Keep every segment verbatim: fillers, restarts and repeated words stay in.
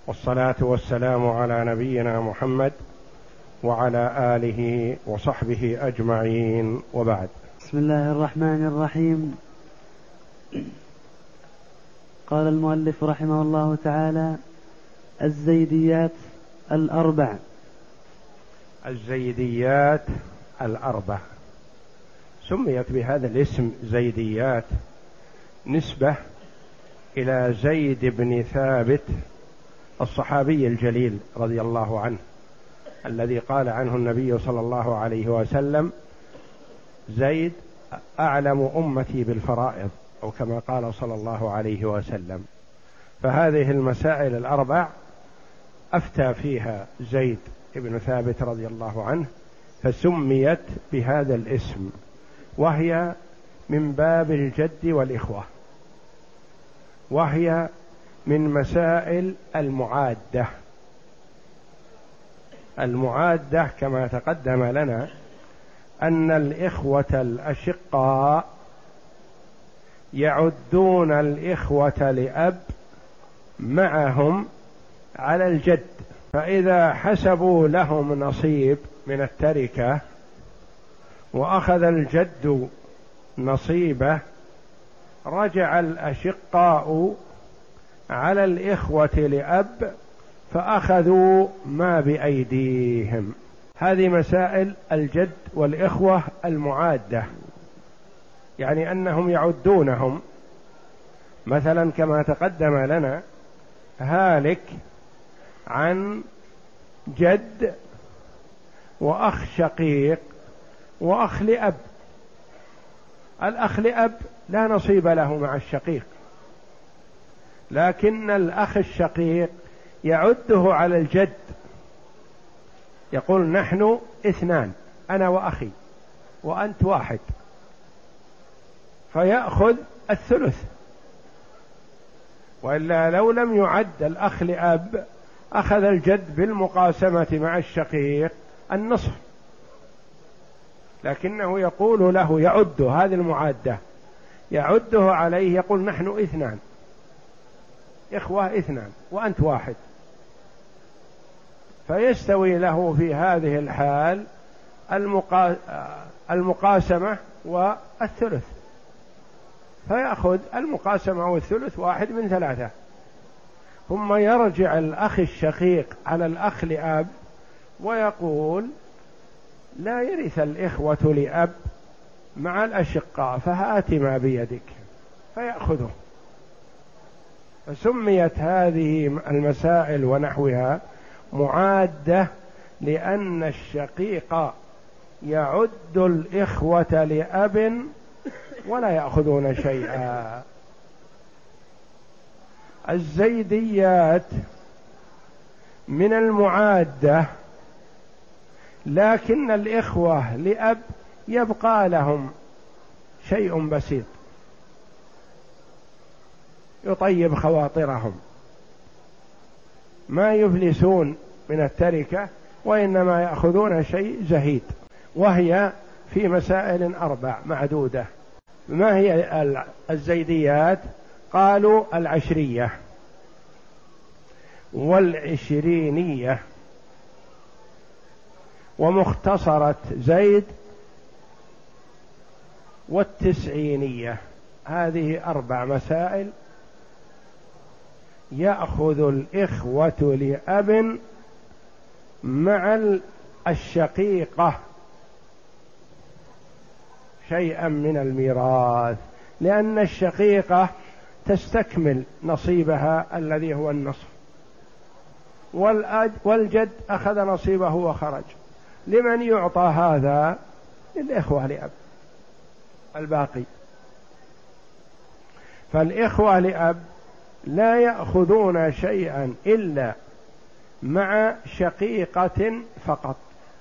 والصلاة والسلام على نبينا محمد وعلى آله وصحبه أجمعين، وبعد. بسم الله الرحمن الرحيم. قال المؤلف رحمه الله تعالى: الزيديات الأربع. الزيديات الأربع سميت بهذا الاسم زيديات نسبة إلى زيد بن ثابت الصحابي الجليل رضي الله عنه، الذي قال عنه النبي صلى الله عليه وسلم: زيد أعلم أمتي بالفرائض، أو كما قال صلى الله عليه وسلم. فهذه المسائل الأربع أفتى فيها زيد بن ثابت رضي الله عنه، فسميت بهذا الاسم، وهي من باب الجد والإخوة، وهي من مسائل المعادة. المعادة كما تقدم لنا أن الإخوة الأشقاء يعدون الإخوة لأب معهم على الجد، فإذا حسبوا لهم نصيب من التركة وأخذ الجد نصيبه، رجع الأشقاء على الإخوة لأب فأخذوا ما بأيديهم. هذه مسائل الجد والإخوة المعادة، يعني أنهم يعدونهم. مثلا كما تقدم لنا، هالك عن جد وأخ شقيق وأخ لأب. الأخ لأب لا نصيب له مع الشقيق، لكن الأخ الشقيق يعده على الجد، يقول: نحن اثنان، أنا وأخي وأنت واحد، فيأخذ الثلث. وإلا لو لم يعد الأخ لأب أخذ الجد بالمقاسمة مع الشقيق النصف، لكنه يقول له، يعد هذه المعادة، يعده عليه، يقول: نحن اثنان، إخوة اثنان وأنت واحد، فيستوي له في هذه الحال المقا... المقاسمة والثلث، فيأخذ المقاسمة والثلث واحد من ثلاثة. ثم يرجع الأخ الشقيق على الأخ لأب ويقول: لا يرث الإخوة لأب مع الأشقاء، فهات ما بيدك، فيأخذه. فسميت هذه المسائل ونحوها معادة، لأن الشقيق يعد الإخوة لأب ولا يأخذون شيئا. الزيديات من المعادة، لكن الإخوة لأب يبقى لهم شيء بسيط يطيب خواطرهم، ما يفلسون من التركة، وإنما يأخذون شيء زهيد. وهي في مسائل أربع معدودة. ما هي الزيديات؟ قالوا: العشرية والعشرينية ومختصرة زيد والتسعينية. هذه أربع مسائل يأخذ الإخوة لأب مع الشقيقة شيئا من الميراث، لأن الشقيقة تستكمل نصيبها الذي هو النصف، والجد أخذ نصيبه وخرج. لمن يعطى هذا؟ للإخوة لأب الباقي. فالإخوة لأب لا يأخذون شيئا إلا مع شقيقة فقط،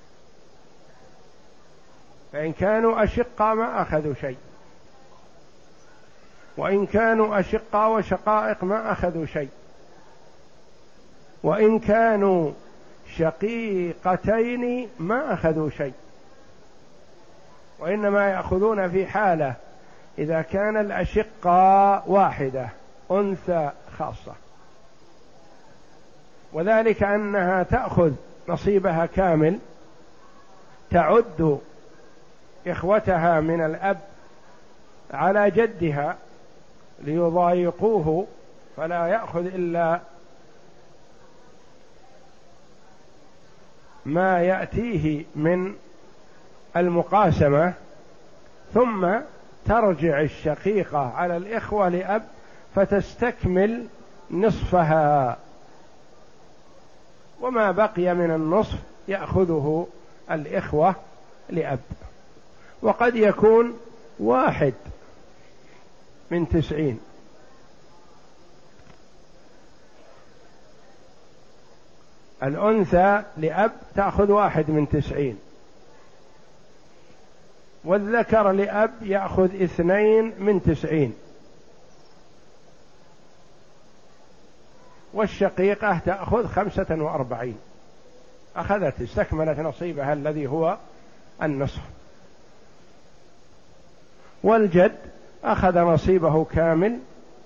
فإن كانوا أشقا ما أخذوا شيء، وإن كانوا أشقا وشقائق ما أخذوا شيء، وإن كانوا شقيقتين ما أخذوا شيء، وإنما يأخذون في حالة إذا كان الأشقاء واحدة أنثى خاصة، وذلك أنها تأخذ نصيبها كامل، تعد إخوتها من الأب على جدها ليضايقوه فلا يأخذ إلا ما يأتيه من المقاسمة، ثم ترجع الشقيقة على الإخوة لأب فتستكمل نصفها، وما بقي من النصف يأخذه الإخوة لأب. وقد يكون واحد من تسعين، الأنثى لأب تأخذ واحد من تسعين، والذكر لأب يأخذ اثنين من تسعين، والشقيقة تأخذ خمسة وأربعين، أخذت استكملت نصيبها الذي هو النصف. والجد أخذ نصيبه كامل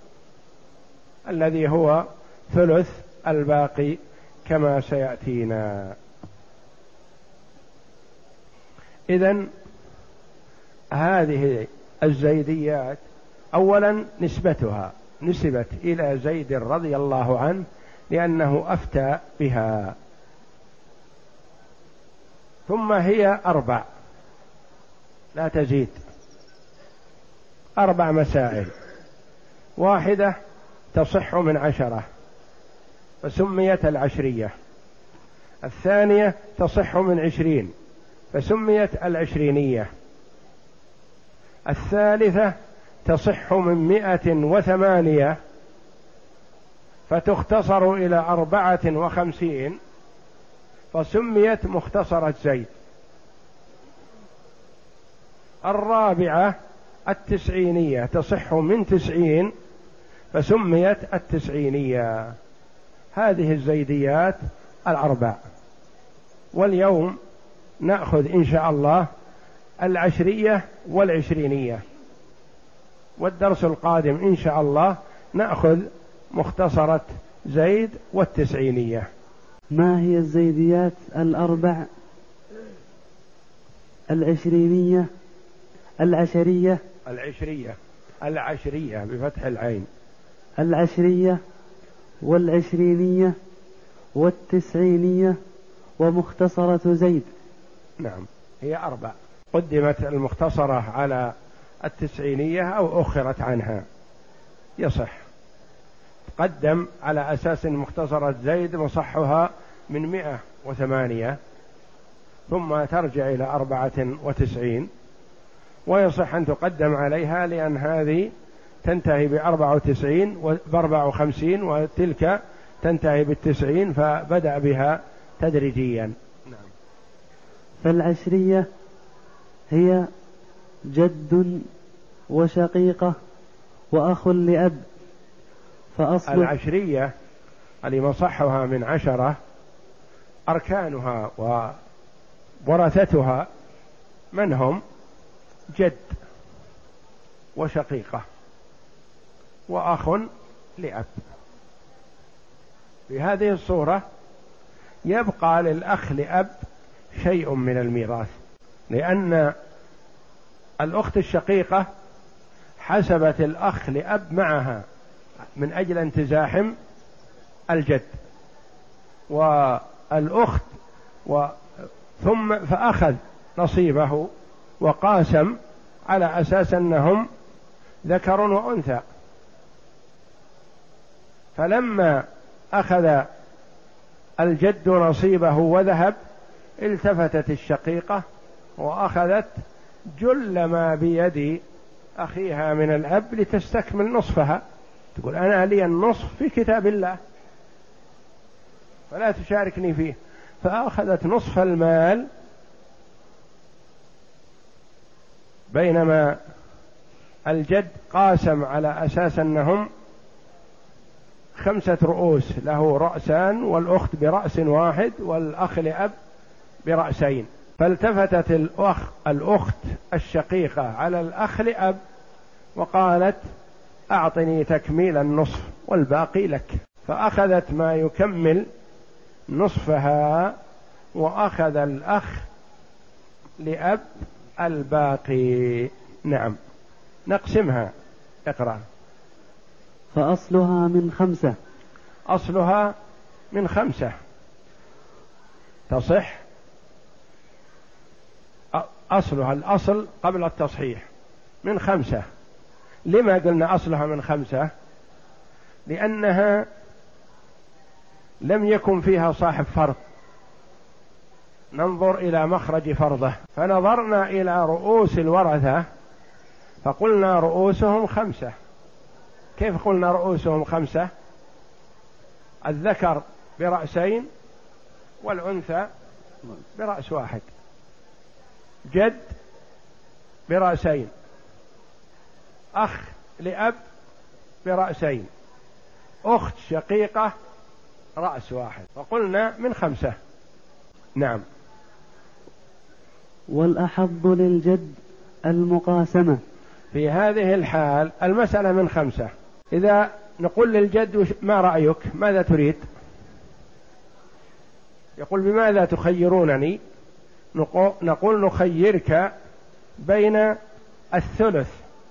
الذي هو ثلث الباقي كما سيأتينا. إذن هذه الزيديات أولا نسبتها نسبت إلى زيد رضي الله عنه لأنه أفتى بها. ثم هي أربع لا تزيد، أربع مسائل، واحدة تصح من عشرة فسميت العشرية، الثانية تصح من عشرين فسميت العشرينية، الثالثة تصح من مئة وثمانية فتختصر إلى أربعة وخمسين فسميت مختصرة زيد، الرابعة التسعينية تصح من تسعين فسميت التسعينية. هذه الزيديات الأربع. واليوم نأخذ إن شاء الله العشرية والعشرينية، والدرس القادم إن شاء الله نأخذ مختصرة زيد والتسعينية. ما هي الزيديات الأربع؟ العشرينية، العشرية العشرية العشرية بفتح العين، العشرية والعشرينية والتسعينية ومختصرة زيد. نعم، هي أربع، قدمت المختصرة على التسعينية أو أخرت عنها يصح، قدم على أساس مختصرة زيد مصحها من مئة وثمانية ثم ترجع إلى أربعة وتسعين، ويصح أن تقدم عليها لأن هذه تنتهي بأربعة وتسعين وبأربعة وخمسين وتلك تنتهي بالتسعين فبدأ بها تدريجيا. نعم. فالعشرية هي جد وشقيقة وأخ لأب، فأصل العشرية اللي مصحها من عشرة أركانها وورثتها من هم؟ جد وشقيقة وأخ لأب. في هذه الصورة يبقى للأخ لأب شيء من الميراث، لأن الأخت الشقيقة حسبت الأخ لأب معها من أجل أن تزاحم الجد والأخت و ثم فأخذ نصيبه وقاسم على أساس أنهم ذكر وأنثى، فلما أخذ الجد نصيبه وذهب التفتت الشقيقة وأخذت جل ما بيد أخيها من الأب لتستكمل نصفها، تقول أنا لي النصف في كتاب الله فلا تشاركني فيه، فأخذت نصف المال، بينما الجد قاسم على أساس أنهم خمسة رؤوس، له رأسان والأخت برأس واحد والأخ لأب برأسين، فالتفتت الأخ الأخت الشقيقة على الأخ لأب وقالت أعطني تكميل النصف والباقي لك، فأخذت ما يكمل نصفها وأخذ الأخ لأب الباقي. نعم، نقسمها. اقرأ. فأصلها من خمسة. أصلها من خمسة تصح. أصلها الأصل قبل التصحيح من خمسة. لما قلنا أصلها من خمسة؟ لأنها لم يكن فيها صاحب فرض، ننظر إلى مخرج فرضه، فنظرنا إلى رؤوس الورثة فقلنا رؤوسهم خمسة. كيف قلنا رؤوسهم خمسة؟ الذكر برأسين والأنثى برأس واحد، جد برأسين، أخ لأب برأسين، أخت شقيقة رأس واحد، فقلنا من خمسة. نعم. والأحظ للجد المقاسمة. في هذه الحال المسألة من خمسة. إذا نقول للجد ما رأيك، ماذا تريد؟ يقول بماذا تخيرونني؟ نقول نخيرك بين الثلث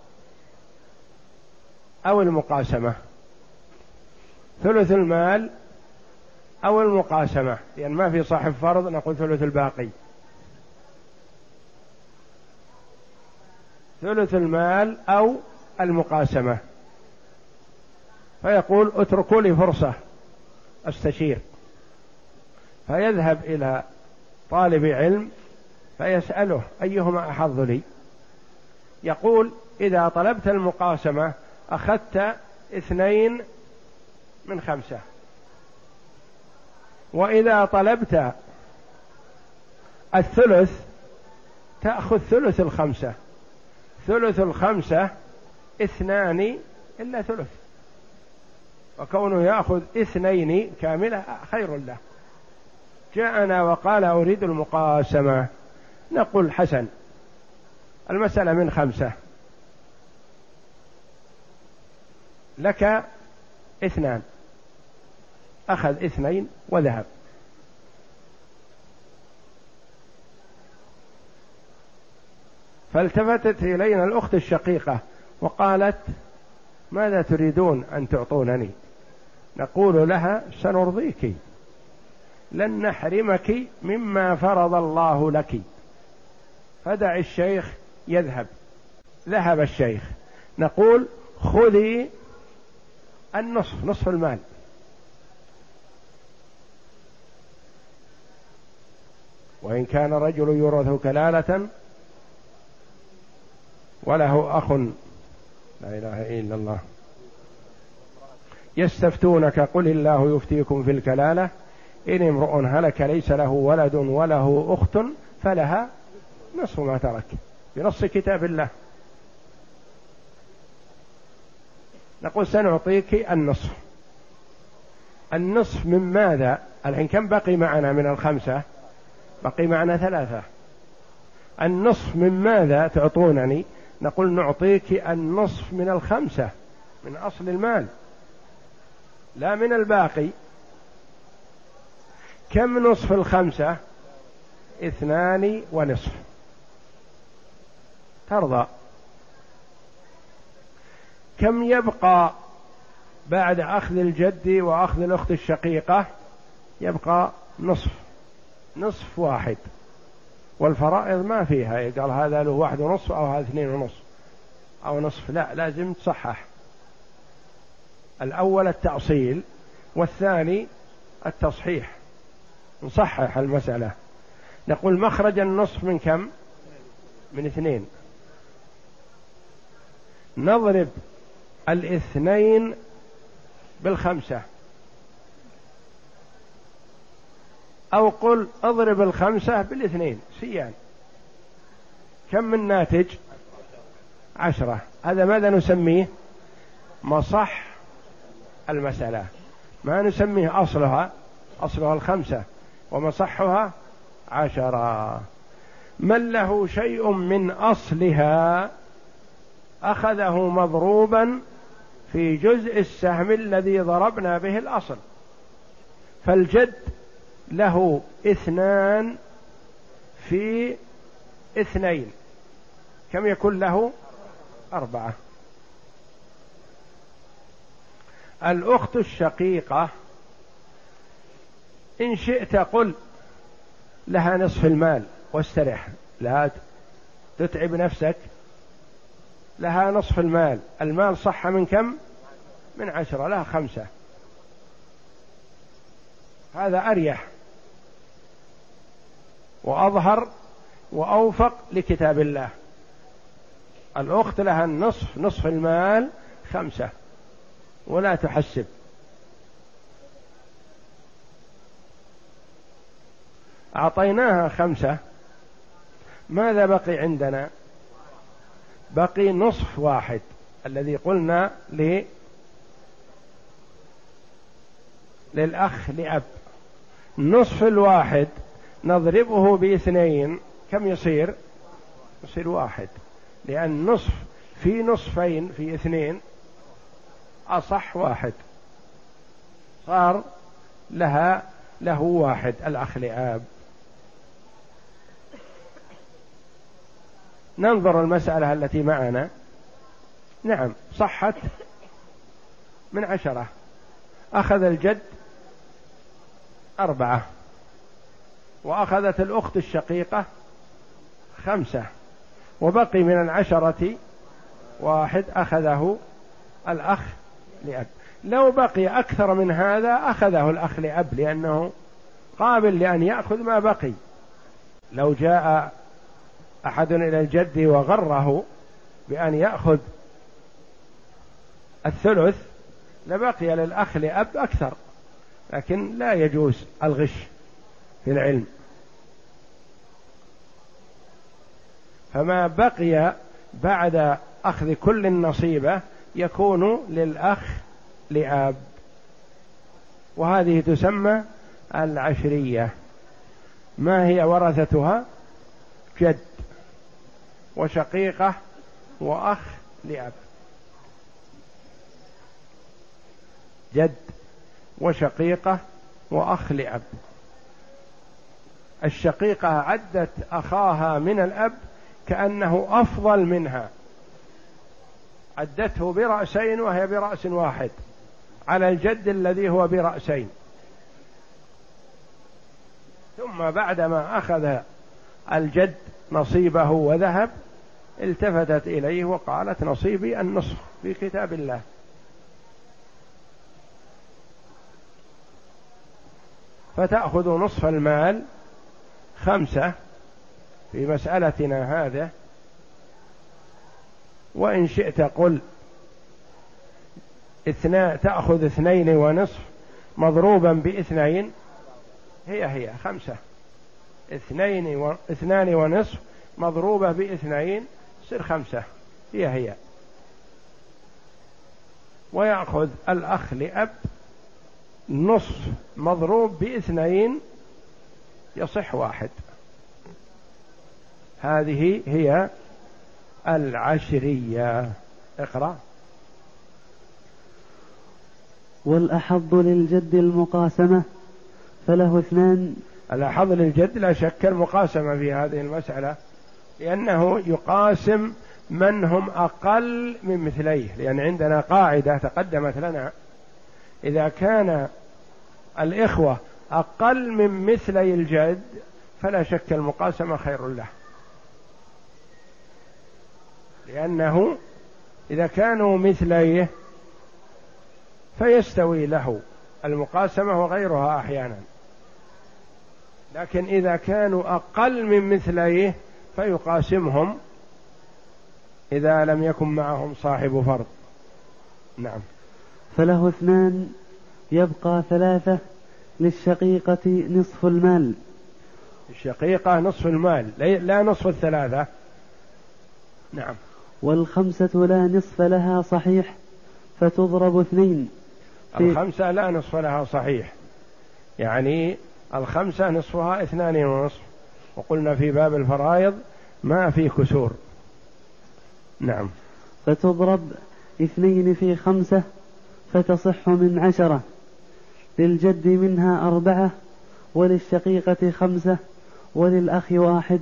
أو المقاسمة، ثلث المال أو المقاسمة، يعني ما في صاحب فرض نقول ثلث الباقي، ثلث المال أو المقاسمة. فيقول اتركوا لي فرصة استشير، فيذهب إلى طالب علم فيسأله أيهما أحظ لي. يقول إذا طلبت المقاسمة أخذت اثنين من خمسة، وإذا طلبت الثلث تأخذ ثلث الخمسة. ثلث الخمسة اثنان إلا ثلث، وكونه يأخذ اثنين كاملة خير له. جاءنا وقال أريد المقاسمة، نقول حسن، المسألة من خمسة، لك اثنان، أخذ اثنين وذهب. فالتفتت إلينا الأخت الشقيقة وقالت ماذا تريدون أن تعطونني؟ نقول لها سنرضيك، لن نحرمك مما فرض الله لك، فدع الشيخ يذهب. ذهب الشيخ، نقول خذي النصف، نصف المال، وإن كان رجل يورث كلالة وله أخ، لا إله إلا الله، يستفتونك قل الله يفتيكم في الكلالة إن امرؤ هلك ليس له ولد وله أخت فلها نصف ما ترك، بنص كتاب الله. نقول سنعطيك النصف. النصف من ماذا؟ الحين كم بقي معنا من الخمسة؟ بقي معنا ثلاثة. النصف من ماذا تعطونني؟ نقول نعطيك النصف من الخمسة، من أصل المال، لا من الباقي. كم نصف الخمسة؟ اثنان ونصف. ترضى؟ كم يبقى بعد أخذ الجد وأخذ الأخت الشقيقة؟ يبقى نصف، نصف واحد، والفرائض ما فيها قال هذا له واحد ونصف أو هذا اثنين ونصف أو نصف، لا، لازم تصحح. الأول التأصيل والثاني التصحيح، نصحح المسألة. نقول مخرج النصف من كم؟ من اثنين. نضرب الاثنين بالخمسة، أو قل اضرب الخمسة بالاثنين سيان. كم من ناتج؟ عشرة. هذا ماذا نسميه؟ مصح المسألة، ما نسميه أصلها، أصلها الخمسة ومصحها عشرة. من له شيء من أصلها أخذه مضروبا في جزء السهم الذي ضربنا به الأصل. فالجد له اثنان في اثنين كم يكون له؟ أربعة. الأخت الشقيقة إن شئت قل لها نصف المال واسترح، لا تتعب نفسك، لها نصف المال. المال صح من كم؟ من عشرة، لها خمسة، هذا أريح وأظهر وأوفق لكتاب الله. الأخت لها النصف، نصف المال خمسة، ولا تحسب. أعطيناها خمسة، ماذا بقي عندنا؟ بقي نصف واحد الذي قلنا ل... للأخ لأب. نصف الواحد نضربه باثنين كم يصير؟ يصير واحد، لأن نصف في نصفين في اثنين أصح واحد، صار لها له واحد الأخ لأب. ننظر المسألة التي معنا. نعم صحت من عشرة، أخذ الجد أربعة، وأخذت الأخت الشقيقة خمسة، وبقي من العشرة واحد أخذه الأخ لأب. لو بقي أكثر من هذا أخذه الأخ لأب، لأنه قابل لأن يأخذ ما بقي. لو جاء أحد إلى الجد وغره بأن يأخذ الثلث لبقي للأخ لأب أكثر، لكن لا يجوز الغش في العلم. فما بقي بعد أخذ كل النصيبة يكون للأخ لأب، وهذه تسمى العشرية. ما هي ورثتها؟ جد وشقيقة وأخ لأب. جد وشقيقة وأخ لأب. الشقيقة عدت أخاها من الأب كأنه أفضل منها، عدته برأسين وهي برأس واحد على الجد الذي هو برأسين. ثم بعدما أخذ الجد نصيبه وذهب التفتت إليه وقالت نصيبي النصف في كتاب الله. فتأخذ نصف المال خمسة في مسألتنا هذا، وإن شئت قل اثنان، تأخذ اثنين ونصف مضروبا باثنين، هي هي خمسة. اثنين و... اثنان ونصف مضروبة باثنين يصير خمسة، هي هي. ويأخذ الأخ لأب نصف مضروب باثنين يصح واحد. هذه هي العشرية. اقرأ. والأحظ للجد المقاسمة فله اثنان. الأحظ للجد لا شك المقاسمة في هذه المسألة، لأنه يقاسم من هم أقل من مثليه، لأن عندنا قاعدة تقدمت لنا: إذا كان الإخوة أقل من مثلي الجد فلا شك المقاسمة خير له، لأنه إذا كانوا مثليه فيستوي له المقاسمة وغيرها أحيانا، لكن إذا كانوا أقل من مثليه فيقاسمهم إذا لم يكن معهم صاحب فرض. نعم. فله اثنان يبقى ثلاثة، للشقيقة نصف المال. الشقيقة نصف المال لا نصف الثلاثة. نعم. والخمسة لا نصف لها صحيح فتضرب اثنين. الخمسة لا نصف لها صحيح، يعني الخمسة نصفها اثنان ونصف، وقلنا في باب الفرائض ما في كسور. نعم. فتضرب اثنين في خمسة فتصح من عشرة، للجد منها أربعة وللشقيقة خمسة وللأخ واحد.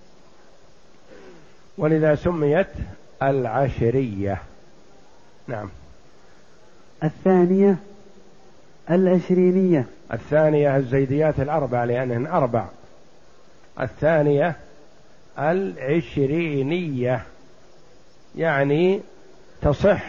ولذا سميت العشرية. نعم. الثانية العشرينية. الثانية الزيديات الأربع لأنهن أربع. الثانية العشرينية يعني تصح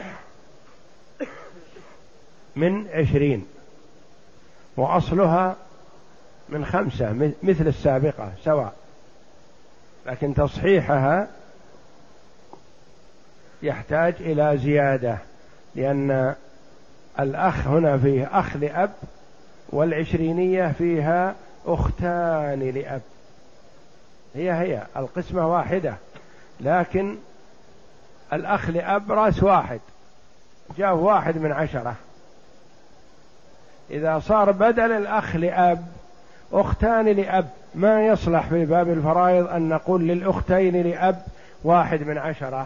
من عشرين، وأصلها من خمسة مثل السابقة سواء، لكن تصحيحها يحتاج إلى زيادة، لأن الأخ هنا فيه أخ لأب، والعشرينية فيها أختان لأب. هي هي القسمة واحدة، لكن الأخ لأب رأس واحد، جاء واحد من عشرة. إذا صار بدل الأخ لأب أختان لأب، ما يصلح في باب الفرائض أن نقول للأختين لأب واحد من عشرة،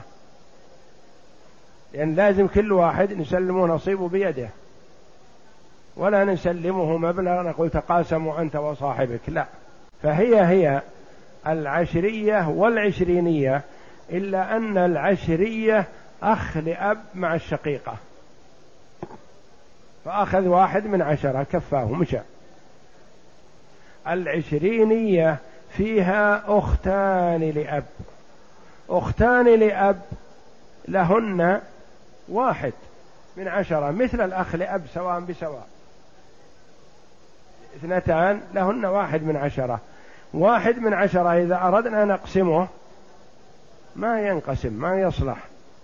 لأن لازم كل واحد نسلمه نصيبه بيده، ولا نسلمه مبلغ نقول تقاسموا أنت وصاحبك، لا. فهي هي العشرية والعشرينية، إلا أن العشرية أخ لأب مع الشقيقة، فأخذ واحد من عشرة كفاه مشى. العشرينية فيها أختان لأب، أختان لأب لهن واحد من عشرة مثل الأخ لأب سواء بسواء، اثنتان لهن واحد من عشرة. واحد من عشرة إذا أردنا نقسمه ما ينقسم، ما يصلح،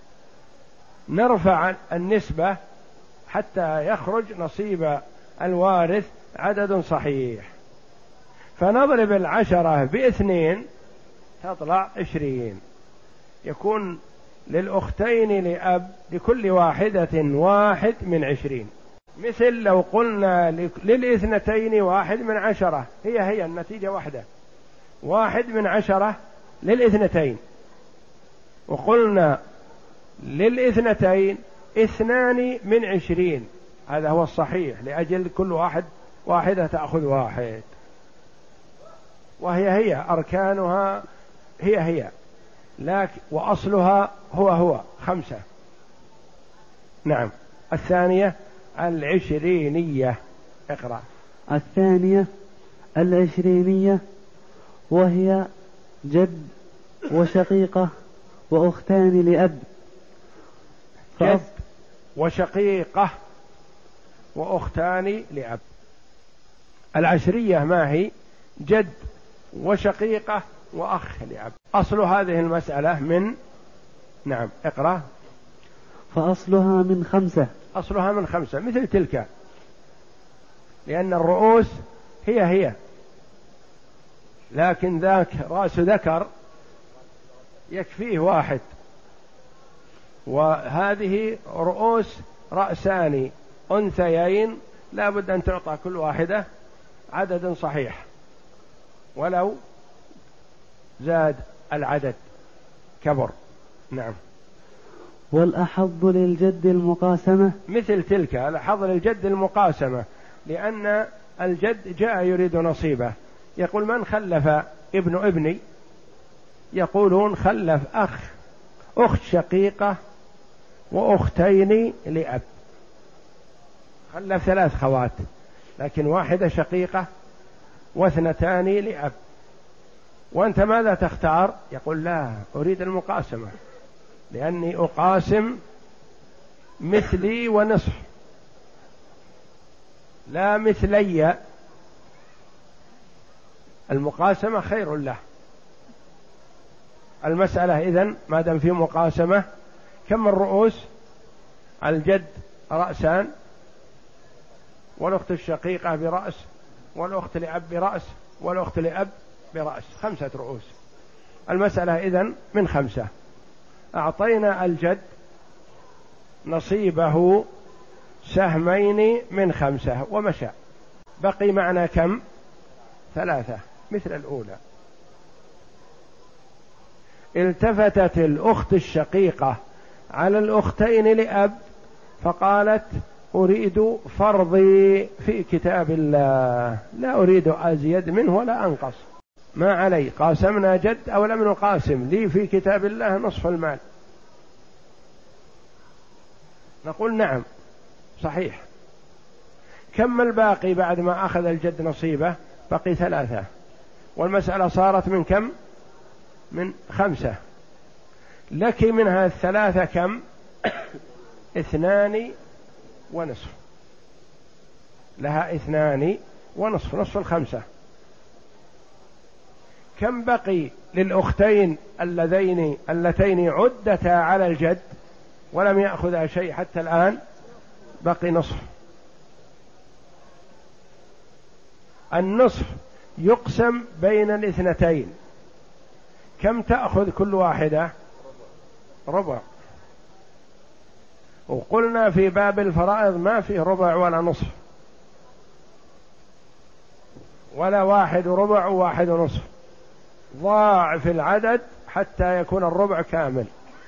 نرفع النسبة حتى يخرج نصيب الوارث عدد صحيح، فنضرب العشرة باثنين تطلع عشرين، يكون للأختين لأب لكل واحدة واحد من عشرين. مثل لو قلنا للإثنتين واحد من عشرة، هي هي النتيجة واحدة، واحد من عشرة للإثنتين، وقلنا للإثنتين اثنان من عشرين، هذا هو الصحيح، لأجل كل واحد واحدة تأخذ واحد، وهي هي أركانها هي هي، لكن وأصلها هو هو خمسة. نعم. الثانية العشرينية. اقرأ. الثانية العشرينية وهي جد وشقيقة وأختان لأب. جد وشقيقة وأختان لأب. العشرية ما هي؟ جد وشقيقة وأخ لأب. أصل هذه المسألة من نعم اقرأ. فأصلها من خمسة. أصلها من خمسة مثل تلك، لأن الرؤوس هي هي، لكن ذاك رأس ذكر يكفيه واحد، وهذه رؤوس رأسان أنثيين لا بد أن تعطى كل واحدة عدد صحيح ولو زاد العدد كبر. نعم. والأحظ للجد المقاسمة. مثل تلك الأحظ للجد المقاسمة، لأن الجد جاء يريد نصيبه، يقول من خلف ابن ابني، يقولون خلف أخ أخت شقيقة وأختين لأب، خلف ثلاث خوات لكن واحدة شقيقة واثنتان لأب، وأنت ماذا تختار؟ يقول لا أريد المقاسمة، لأني أقاسم مثلي ونصف لا مثلي، المقاسمة خير له. المسألة إذن ما دام في مقاسمة كم الرؤوس؟ الجد رأسان، والأخت الشقيقة برأس، والأخت لأب برأس، والأخت لأب برأس، خمسة رؤوس. المسألة إذن من خمسة. أعطينا الجد نصيبه سهمين من خمسة ومشى، بقي معنا كم؟ ثلاثة مثل الأولى. التفتت الأخت الشقيقة على الأختين لأب فقالت أريد فرضي في كتاب الله، لا أريد أزيد منه ولا أنقص، ما علي، قاسمنا جد أو لم نقاسم، لي في كتاب الله نصف المال، نقول نعم صحيح. كم الباقي بعد ما أخذ الجد نصيبه؟ بقي ثلاثة، والمسألة صارت من كم؟ من خمسة، لك منها الثلاثة كم؟ اثنان ونصف، لها اثنان ونصف، نصف الخمسة. كم بقي للأختين اللذين اللتين عدتا على الجد ولم يأخذها شيء حتى الآن؟ بقي نصف. النصف يقسم بين الاثنتين، كم تأخذ كل واحدة؟ ربع. وقلنا في باب الفرائض ما فيه ربع ولا نصف ولا واحد وربع وواحد ونصف، ضاعف العدد حتى يكون الربع كامل.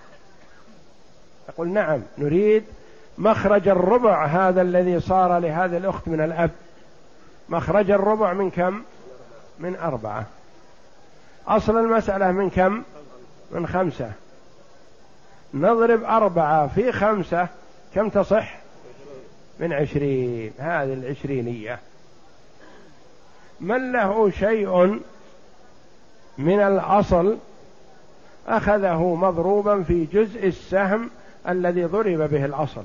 يقول نعم نريد مخرج الربع هذا الذي صار لهذه الأخت من الأب، مخرج الربع من كم؟ من أربعة. أصل المسألة من كم؟ من خمسة. نضرب أربعة في خمسة كم تصح؟ من عشرين. هذه العشرينية. من له شيء من الأصل أخذه مضروبا في جزء السهم الذي ضرب به الأصل.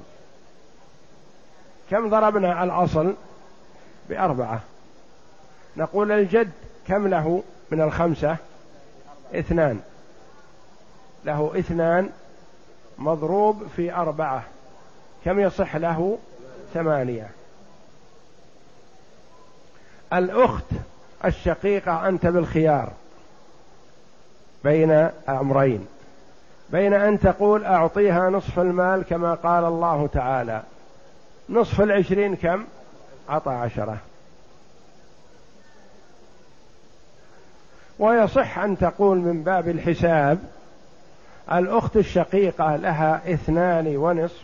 كم ضربنا على الأصل؟ بأربعة. نقول الجد كم له من الخمسة؟ اثنان، له اثنان مضروب في أربعة، كم يصح له؟ ثمانية. الأخت الشقيقة أنت بالخيار بين أمرين، بين أن تقول أعطيها نصف المال كما قال الله تعالى، نصف العشرين كم؟ عطى عشرة. ويصح أن تقول من باب الحساب الأخت الشقيقة لها اثنان ونصف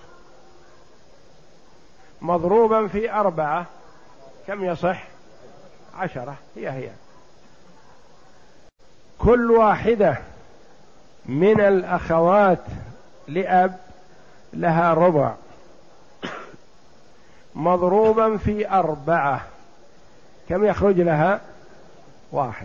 مضروبا في أربعة، كم يصح؟ عشرة. هي هي كل واحدة من الأخوات لأب لها ربع مضروبا في أربعة، كم يخرج لها؟ واحد.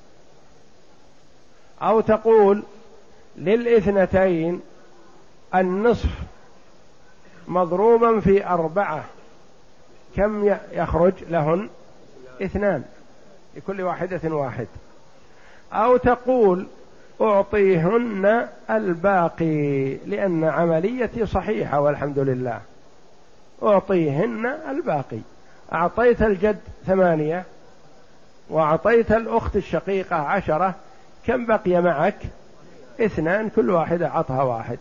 أو تقول للاثنتين النصف مضروبا في أربعة، كم يخرج لهن؟ اثنان، لكل واحدة واحد. أو تقول أعطيهن الباقي لأن عمليتي صحيحة والحمد لله، أعطيهن الباقي. أعطيت الجد ثمانية وأعطيت الأخت الشقيقة عشرة، كم بقي معك؟ اثنان، كل واحدة عطها واحد.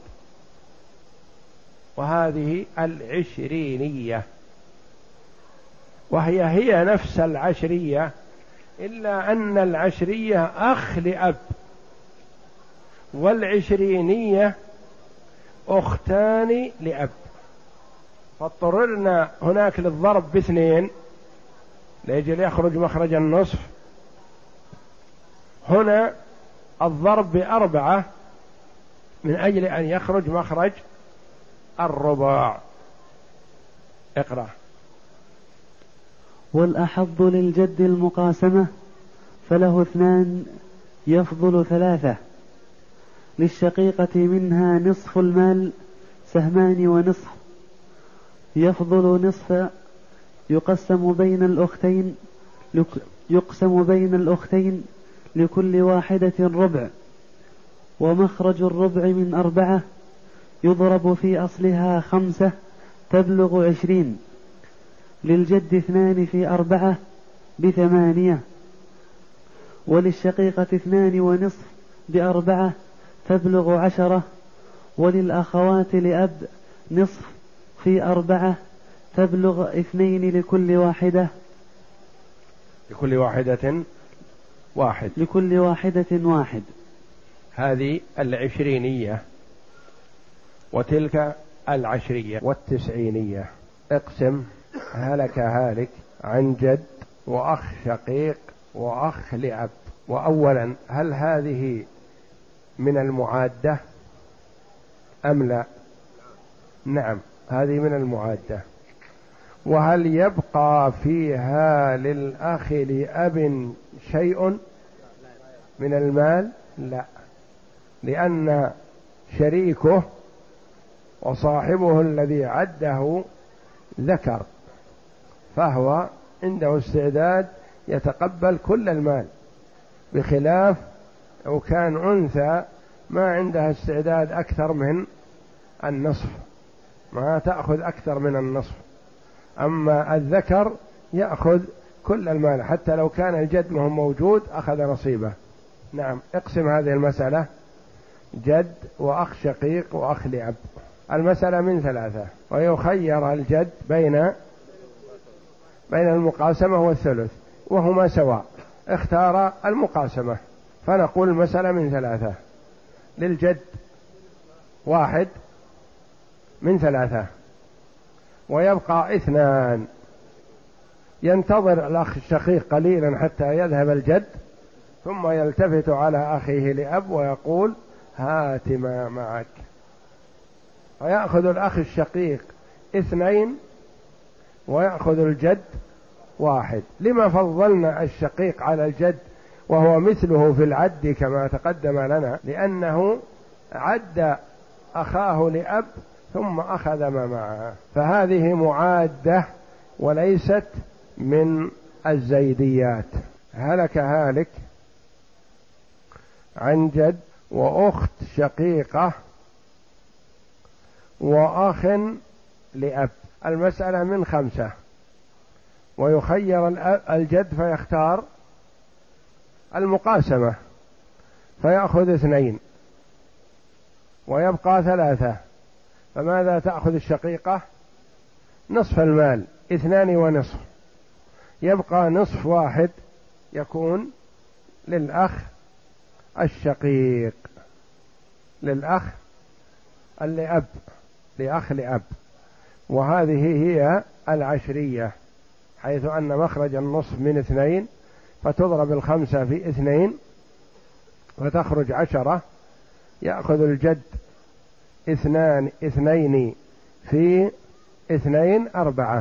وهذه العشرينية، وهي هي نفس العشرية، إلا أن العشرية أخ لأب، والعشرينية أختان لأب، فاضطررنا هناك للضرب باثنين لأجل يخرج مخرج النصف، هنا الضرب بأربعة من أجل أن يخرج مخرج الربع. اقرأ. والأحظ للجد المقاسمة فله اثنان يفضل ثلاثة، للشقيقة منها نصف المال سهمان ونصف، يفضل نصف يقسم بين الأختين يقسم بين الأختين لكل واحدة ربع، ومخرج الربع من أربعة يضرب في أصلها خمسة تبلغ عشرين، للجد اثنان في أربعة بثمانية، وللشقيقة اثنان ونصف بأربعة تبلغ عشرة، وللأخوات لأب نصف في أربعة تبلغ اثنين لكل واحدة لكل واحدة واحد لكل واحدة واحد. هذه العشرينية، وتلك العشرية والتسعينية. اقسم هلك هالك عن جد وأخ شقيق وأخ لأب. وأولا، هل هذه من المعادة أم لا؟ نعم، هذه من المعادة. وهل يبقى فيها للأخ لأب شيء من المال؟ لا، لأن شريكه وصاحبه الذي عده ذكر، فهو عنده استعداد يتقبل كل المال، بخلاف لو كان أنثى ما عندها استعداد أكثر من النصف، ما تأخذ أكثر من النصف. أما الذكر يأخذ كل المال، حتى لو كان الجد ما هو موجود أخذ نصيبه. نعم، اقسم هذه المسألة جد وأخ شقيق وأخ لأب. المسألة من ثلاثة، ويخير الجد بين بين المقاسمة والثلث وهما سواء، اختار المقاسمة، فنقول المسألة من ثلاثة. للجد واحد من ثلاثة، ويبقى اثنان. ينتظر الأخ الشقيق قليلا حتى يذهب الجد، ثم يلتفت على أخيه لأب ويقول هات ما معك، فيأخذ الأخ الشقيق اثنين ويأخذ الجد واحد. لما فضلنا الشقيق على الجد وهو مثله في العد كما تقدم لنا؟ لأنه عد أخاه لأب ثم أخذ ما معه، فهذه معادة وليست من الزيديات. هلك هالك عن جد وأخت شقيقة وأخ لأب. المسألة من خمسة، ويخير الجد فيختار المقاسمة فيأخذ اثنين ويبقى ثلاثة. فماذا تأخذ الشقيقة؟ نصف المال، اثنان ونصف، يبقى نصف واحد يكون للأخ الشقيق، للأخ لأب، لأخ لأب. وهذه هي العشرية، حيث أن مخرج النصف من اثنين، فتضرب الخمسة في اثنين فتخرج عشرة. يأخذ الجد اثنان اثنين في اثنين أربعة،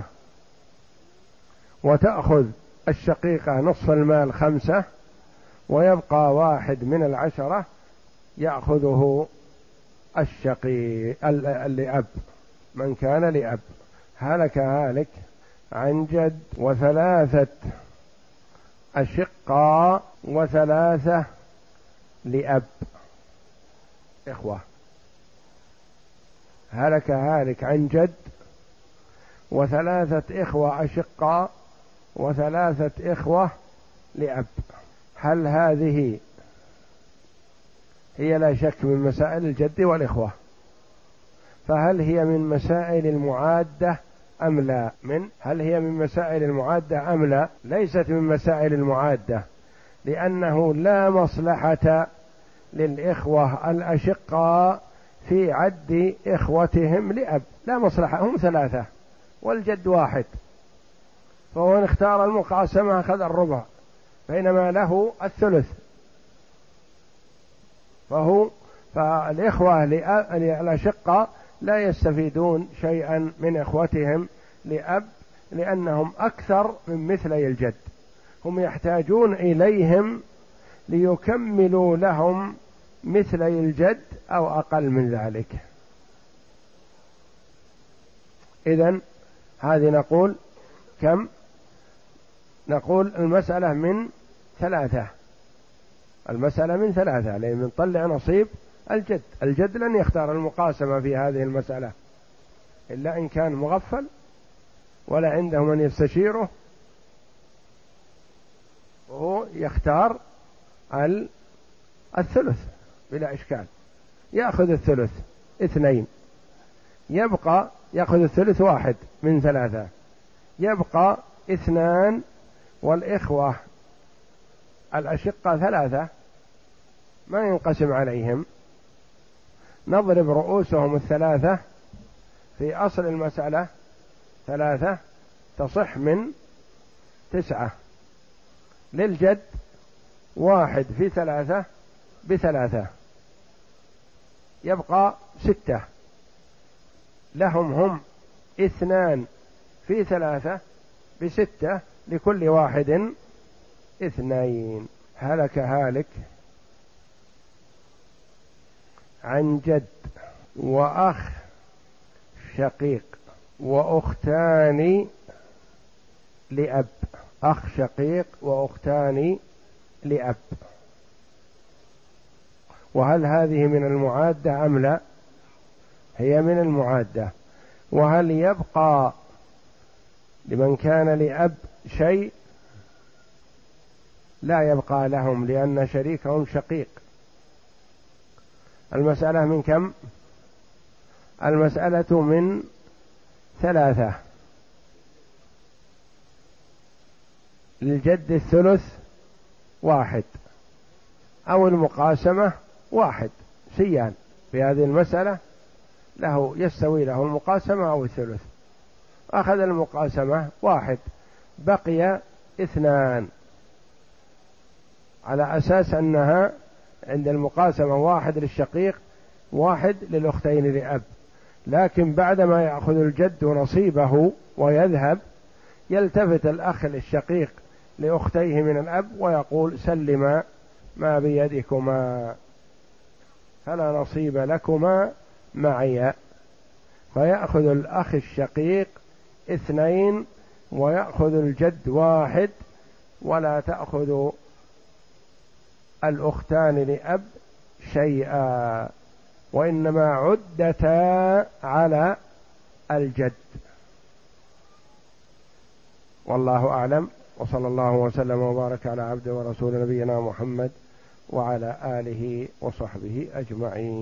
وتأخذ الشقيقة نصف المال خمسة، ويبقى واحد من العشرة يأخذه الشقيق لأب من كان لأب. هلك هالك عن جد وثلاثة أشقاء وثلاثة لأب إخوة. هلك هالك عن جد وثلاثة إخوة أشقاء وثلاثة إخوة لأب. هل هذه هي؟ لا شك من مسائل الجد والإخوة، فهل هي من مسائل المعادة أم لا؟ من هل هي من مسائل المعادة أم لا؟ ليست من مسائل المعادة، لأنه لا مصلحة للإخوة الأشقاء في عد إخوتهم لأب، لا مصلحة، هم ثلاثة والجد واحد، فهو إن اختار المقاسمة أخذ الربع، بينما له الثلث. فهو فالإخوة الأشقاء لا يستفيدون شيئا من إخوتهم لأب، لأنهم أكثر من مثلي الجد، هم يحتاجون إليهم ليكملوا لهم مثلي الجد أو أقل من ذلك. إذن هذه نقول كم؟ نقول المسألة من ثلاثة، المسألة من ثلاثة، لأن نطلع نصيب الجد. الجد لن يختار المقاسمة في هذه المسألة إلا إن كان مغفل ولا عنده من يستشيره، وهو يختار الثلث بلا إشكال، يأخذ الثلث اثنين، يبقى يأخذ الثلث واحد من ثلاثة، يبقى اثنان، والإخوة الأشقة ثلاثة ما ينقسم عليهم، نضرب رؤوسهم الثلاثة في أصل المسألة ثلاثة تصح من تسعة. للجد واحد في ثلاثة بثلاثة، يبقى ستة. لهم هم اثنان في ثلاثة بستة، لكل واحد اثنين. هلك هالك عن جد وأخ شقيق وأختان لأب. أخ شقيق وأختان لأب، وهل هذه من المعادة أم لا؟ هي من المعادة. وهل يبقى لمن كان لأب شيء؟ لا يبقى لهم، لأن شريكهم شقيق. المسألة من كم؟ المسألة من ثلاثة. للجد الثلث واحد، أو المقاسمة واحد. سيان في هذه المسألة، له يستوي له المقاسمة أو الثلث. أخذ المقاسمة واحد، بقي اثنان، على أساس أنها عند المقاسمة واحد للشقيق واحد للأختين لأب. لكن بعدما يأخذ الجد نصيبه ويذهب، يلتفت الأخ الشقيق لأختيه من الأب ويقول: سلما ما بيدكما فلا نصيب لكما معي. فيأخذ الأخ الشقيق اثنين ويأخذ الجد واحد، ولا تأخذ الأختان لأب شيئا، وإنما عدتا على الجد. والله أعلم، وصلى الله وسلم وبارك على عبده ورسول نبينا محمد وعلى آله وصحبه أجمعين.